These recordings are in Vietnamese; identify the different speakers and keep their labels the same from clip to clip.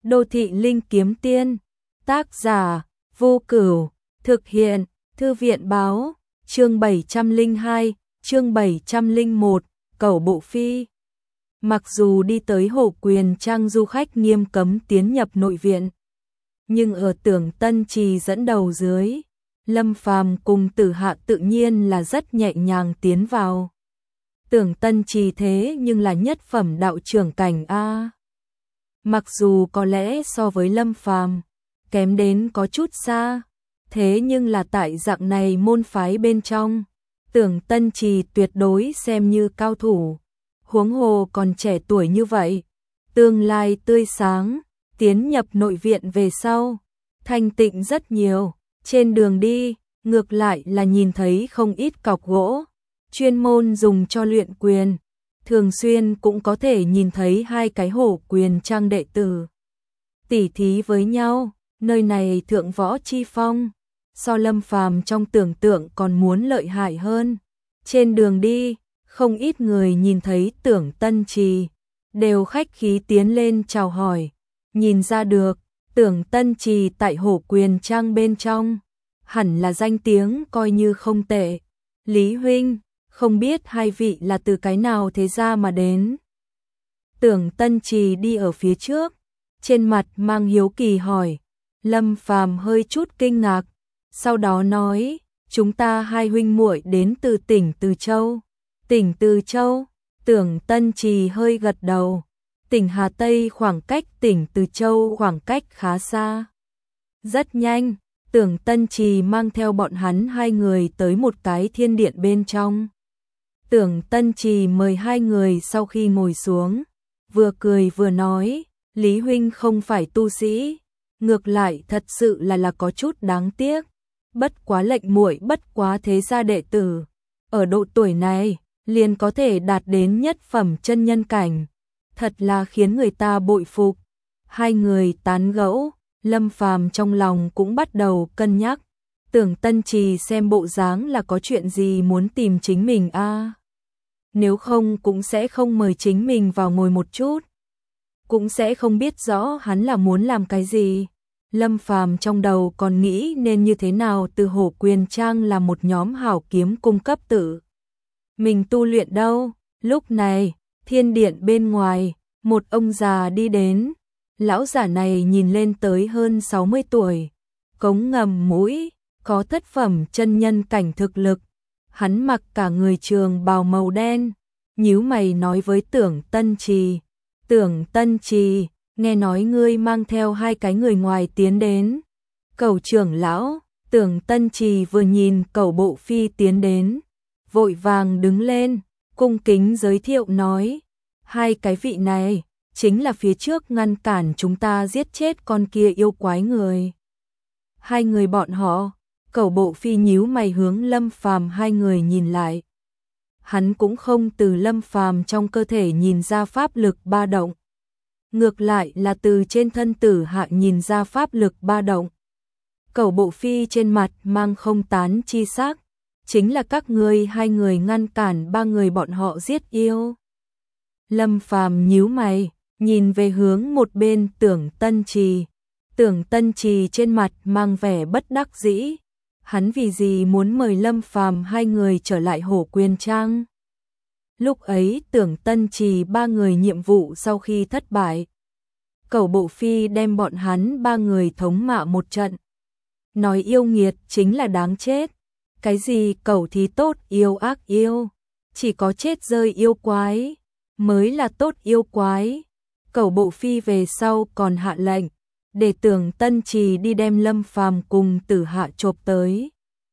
Speaker 1: Đô thị linh kiếm tiên, tác giả, Vô Cửu, thực hiện, Thư viện báo, chương 702, chương 701, Cẩu Bộ Phi. Mặc dù đi tới Hồ Quyền Trang du khách nghiêm cấm tiến nhập nội viện, nhưng ở Tưởng Tân Trì dẫn đầu dưới, Lâm Phàm cùng Tử Hạ tự nhiên là rất nhẹ nhàng tiến vào. Tưởng Tân Trì thế nhưng là nhất phẩm đạo trưởng cảnh A. Mặc dù có lẽ so với Lâm Phàm kém đến có chút xa, thế nhưng là tại dạng này môn phái bên trong, Tưởng Tân Trì tuyệt đối xem như cao thủ, huống hồ còn trẻ tuổi như vậy, tương lai tươi sáng, tiến nhập nội viện về sau, thanh tịnh rất nhiều, trên đường đi, ngược lại là nhìn thấy không ít cọc gỗ, chuyên môn dùng cho luyện quyền. Thường xuyên cũng có thể nhìn thấy hai cái Hồ Quyền Trang đệ tử tỉ thí với nhau, nơi này thượng võ chi phong, so Lâm Phàm trong tưởng tượng còn muốn lợi hại hơn. Trên đường đi, không ít người nhìn thấy Tưởng Tân Trì, đều khách khí tiến lên chào hỏi, nhìn ra được, Tưởng Tân Trì tại Hồ Quyền Trang bên trong, hẳn là danh tiếng coi như không tệ. Lý huynh, không biết hai vị là từ cái nào thế gia mà đến. Tưởng Tân Trì đi ở phía trước, trên mặt mang hiếu kỳ hỏi. Lâm Phàm hơi chút kinh ngạc, sau đó nói, chúng ta hai huynh muội đến từ tỉnh Từ Châu. Tỉnh Từ Châu? Tưởng Tân Trì hơi gật đầu. Tỉnh Hà Tây khoảng cách tỉnh Từ Châu khoảng cách khá xa. Rất nhanh, Tưởng Tân Trì mang theo bọn hắn hai người tới một cái thiên điện bên trong. Tưởng Tân Trì mời hai người sau khi ngồi xuống, vừa cười vừa nói, Lý huynh không phải tu sĩ, ngược lại thật sự là có chút đáng tiếc, bất quá lệnh muội bất quá thế gia đệ tử, ở độ tuổi này liền có thể đạt đến nhất phẩm chân nhân cảnh, thật là khiến người ta bội phục. Hai người tán gẫu, Lâm Phàm trong lòng cũng bắt đầu cân nhắc. Tưởng Tân Trì xem bộ dáng là có chuyện gì muốn tìm chính mình a. Nếu không cũng sẽ không mời chính mình vào ngồi một chút. Cũng sẽ không biết rõ hắn là muốn làm cái gì. Lâm Phàm trong đầu còn nghĩ nên như thế nào từ Hồ Quyền Trang là một nhóm hảo kiếm cung cấp tự mình tu luyện đâu. Lúc này, thiên điện bên ngoài, một ông già đi đến. Lão giả này nhìn lên tới hơn 60 tuổi, cống ngầm mũi, có thất phẩm chân nhân cảnh thực lực. Hắn mặc cả người trường bào màu đen, nhíu mày nói với Tưởng Tân Trì. Tưởng Tân Trì, nghe nói ngươi mang theo hai cái người ngoài tiến đến. Cẩu trưởng lão, Tưởng Tân Trì vừa nhìn Cẩu Bộ Phi tiến đến, vội vàng đứng lên, cung kính giới thiệu nói. Hai cái vị này, chính là phía trước ngăn cản chúng ta giết chết con kia yêu quái người. Hai người bọn họ. Cẩu Bộ Phi nhíu mày hướng Lâm Phàm hai người nhìn lại. Hắn cũng không từ Lâm Phàm trong cơ thể nhìn ra pháp lực ba động. Ngược lại là từ trên thân Tử Hạ nhìn ra pháp lực ba động. Cẩu Bộ Phi trên mặt mang không tán chi sắc. Chính là các ngươi hai người ngăn cản ba người bọn họ giết yêu. Lâm Phàm nhíu mày, nhìn về hướng một bên Tưởng Tân Trì. Tưởng Tân Trì trên mặt mang vẻ bất đắc dĩ. Hắn vì gì muốn mời Lâm Phàm hai người trở lại Hồ Quyền Trang? Lúc ấy Tưởng Tân Trì ba người nhiệm vụ sau khi thất bại, Cẩu Bộ Phi đem bọn hắn ba người thống mạ một trận. Nói yêu nghiệt chính là đáng chết. Cái gì cẩu thì tốt yêu ác yêu, chỉ có chết rơi yêu quái mới là tốt yêu quái. Cẩu Bộ Phi về sau còn hạ lệnh để Tưởng Tân Trì đi đem Lâm Phàm cùng Tử Hạ chộp tới,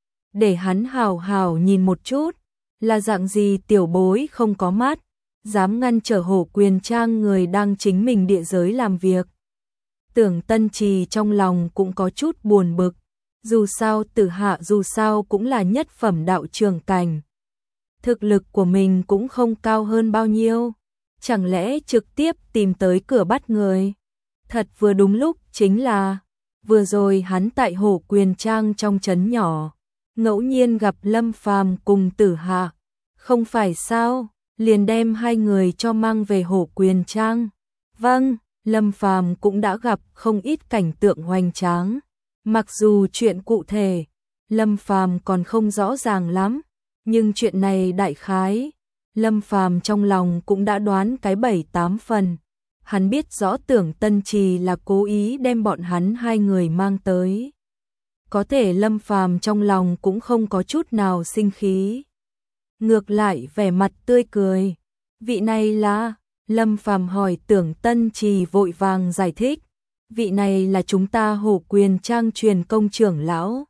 Speaker 1: để hắn hào hào nhìn một chút, là dạng gì tiểu bối không có mắt, dám ngăn trở Hồ Quyền Trang người đang chính mình địa giới làm việc. Tưởng Tân Trì trong lòng cũng có chút buồn bực, dù sao Tử Hạ dù sao cũng là nhất phẩm đạo trưởng cảnh. Thực lực của mình cũng không cao hơn bao nhiêu, chẳng lẽ trực tiếp tìm tới cửa bắt người. Thật vừa đúng lúc chính là, vừa rồi hắn tại Hồ Quyền Trang trong trấn nhỏ, ngẫu nhiên gặp Lâm Phàm cùng Tử Hạ, không phải sao, liền đem hai người cho mang về Hồ Quyền Trang. Vâng, Lâm Phàm cũng đã gặp không ít cảnh tượng hoành tráng. Mặc dù chuyện cụ thể, Lâm Phàm còn không rõ ràng lắm, nhưng chuyện này đại khái, Lâm Phàm trong lòng cũng đã đoán cái 7-8 phần. Hắn biết rõ Tưởng Tân Trì là cố ý đem bọn hắn hai người mang tới. Có thể Lâm Phàm trong lòng cũng không có chút nào sinh khí. Ngược lại vẻ mặt tươi cười. Vị này là... Lâm Phàm hỏi. Tưởng Tân Trì vội vàng giải thích. Vị này là chúng ta Hổ Quyền Trang truyền công trưởng lão.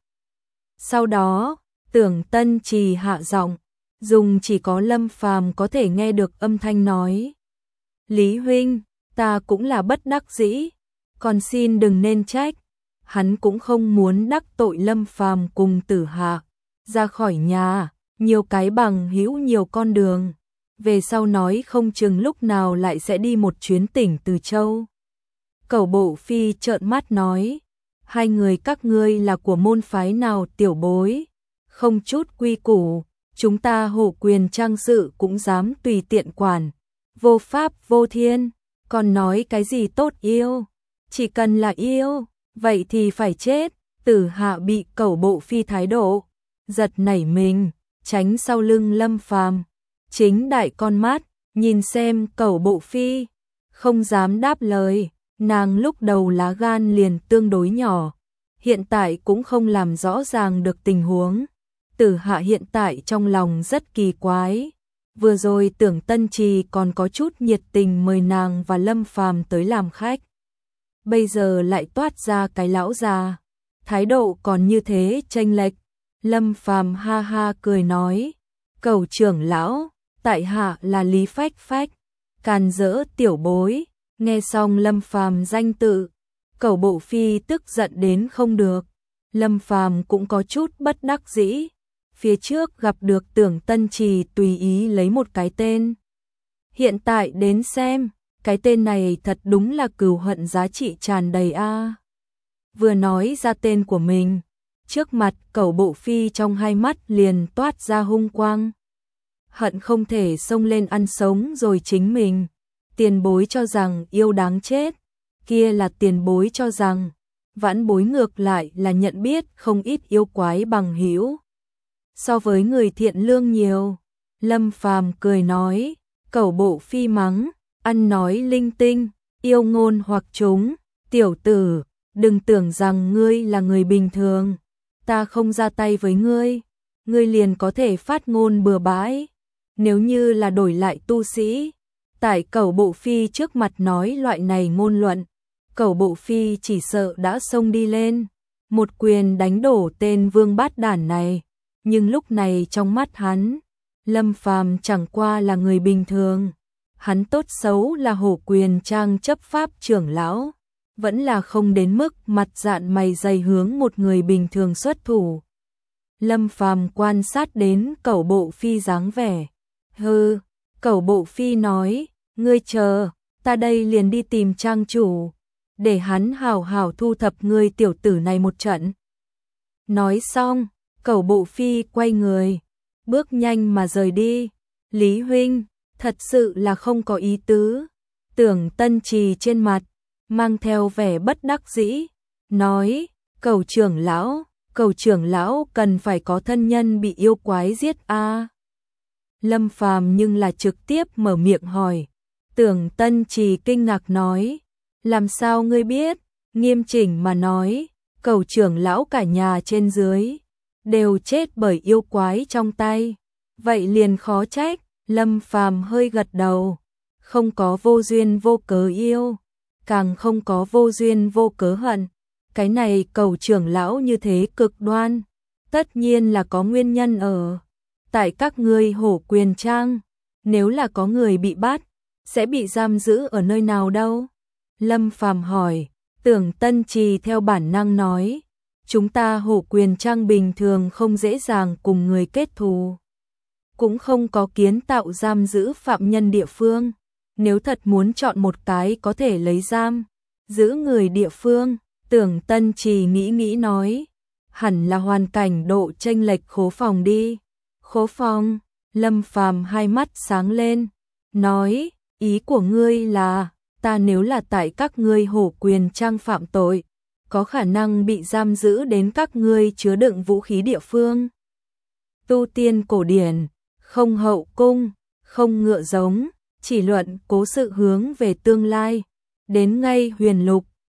Speaker 1: Sau đó, Tưởng Tân Trì hạ giọng, dùng chỉ có Lâm Phàm có thể nghe được âm thanh nói. Lý huynh, ta cũng là bất đắc dĩ, còn xin đừng nên trách. Hắn cũng không muốn đắc tội Lâm Phàm cùng Tử Hạ. Ra khỏi nhà, nhiều cái bằng hữu nhiều con đường. Về sau nói không chừng lúc nào lại sẽ đi một chuyến tỉnh Từ Châu. Cẩu Bộ Phi trợn mắt nói, hai người các ngươi là của môn phái nào tiểu bối, không chút quy củ, chúng ta Hổ Quyền Trang sự cũng dám tùy tiện quản, vô pháp vô thiên, còn nói cái gì tốt yêu, chỉ cần là yêu, vậy thì phải chết. Tử Hạ bị Cẩu Bộ Phi thái độ giật nảy mình, tránh sau lưng Lâm Phàm, chính đại con mắt nhìn xem Cẩu Bộ Phi, không dám đáp lời. Nàng lúc đầu lá gan liền tương đối nhỏ, hiện tại cũng không làm rõ ràng được tình huống. Tử Hạ hiện tại trong lòng rất kỳ quái. Vừa rồi Tưởng Tân Trì còn có chút nhiệt tình mời nàng và Lâm Phàm tới làm khách. Bây giờ lại toát ra cái lão già, thái độ còn như thế chênh lệch. Lâm Phàm ha ha cười nói, Cẩu trưởng lão, tại hạ là Lý Phách Phách, càn rỡ tiểu bối. Nghe xong Lâm Phàm danh tự, Cẩu Bộ Phi tức giận đến không được. Lâm Phàm cũng có chút bất đắc dĩ. Phía trước gặp được Tưởng Tân Trì tùy ý lấy một cái tên. Hiện tại đến xem, cái tên này thật đúng là cừu hận giá trị tràn đầy a. Vừa nói ra tên của mình, trước mặt Cẩu Bộ Phi trong hai mắt liền toát ra hung quang. Hận không thể xông lên ăn sống rồi chính mình. Tiền bối cho rằng yêu đáng chết, kia là tiền bối cho rằng, vãn bối ngược lại là nhận biết không ít yêu quái bằng hữu. So với người thiện lương nhiều. Lâm Phàm cười nói, Cẩu Bộ Phi mắng, ăn nói linh tinh, yêu ngôn hoặc chúng, tiểu tử, đừng tưởng rằng ngươi là người bình thường, ta không ra tay với ngươi, ngươi liền có thể phát ngôn bừa bãi. Nếu như là đổi lại tu sĩ, tại Cẩu Bộ Phi trước mặt nói loại này ngôn luận, Cẩu Bộ Phi chỉ sợ đã xông đi lên, một quyền đánh đổ tên vương bát đản này. Nhưng lúc này trong mắt hắn, Lâm Phàm chẳng qua là người bình thường. Hắn tốt xấu là Hổ Quyền Trang chấp pháp trưởng lão, vẫn là không đến mức mặt dạn mày dày hướng một người bình thường xuất thủ. Lâm Phàm quan sát đến Cẩu Bộ Phi dáng vẻ. Hừ, Cẩu Bộ Phi nói, ngươi chờ, ta đây liền đi tìm trang chủ, để hắn hào hào thu thập ngươi tiểu tử này một trận. Nói xong, Cẩu Bộ Phi quay người, bước nhanh mà rời đi. Lý huynh, thật sự là không có ý tứ. Tưởng Tân Trì trên mặt, mang theo vẻ bất đắc dĩ, nói, Cẩu trưởng lão cần phải có thân nhân bị yêu quái giết a. Lâm Phàm nhưng là trực tiếp mở miệng hỏi. Tưởng Tân Trì kinh ngạc nói, làm sao ngươi biết? Nghiêm chỉnh mà nói, Cẩu trưởng lão cả nhà trên dưới đều chết bởi yêu quái trong tay. Vậy liền khó trách. Lâm Phàm hơi gật đầu, không có vô duyên vô cớ yêu, càng không có vô duyên vô cớ hận. Cái này Cẩu trưởng lão như thế cực đoan, tất nhiên là có nguyên nhân ở. Tại các ngươi Hổ Quyền Trang, nếu là có người bị bắt, sẽ bị giam giữ ở nơi nào đâu? Lâm Phàm hỏi. Tưởng Tân Trì theo bản năng nói, chúng ta Hổ Quyền Trang bình thường không dễ dàng cùng người kết thù, cũng không có kiến tạo giam giữ phạm nhân địa phương. Nếu thật muốn chọn một cái có thể lấy giam giữ người địa phương, Tưởng Tân Trì nghĩ nói, hẳn là hoàn cảnh độ chênh lệch Khố Phòng đi. Khố Phòng? Lâm Phàm hai mắt sáng lên, nói, ý của ngươi là ta nếu là tại các ngươi Hổ Quyền Trang phạm tội, có khả năng bị giam giữ đến các ngươi chứa đựng vũ khí địa phương. Tu tiên cổ điển, không hậu cung, không ngựa giống, chỉ luận cố sự hướng về tương lai. Đến ngay Huyền Lục,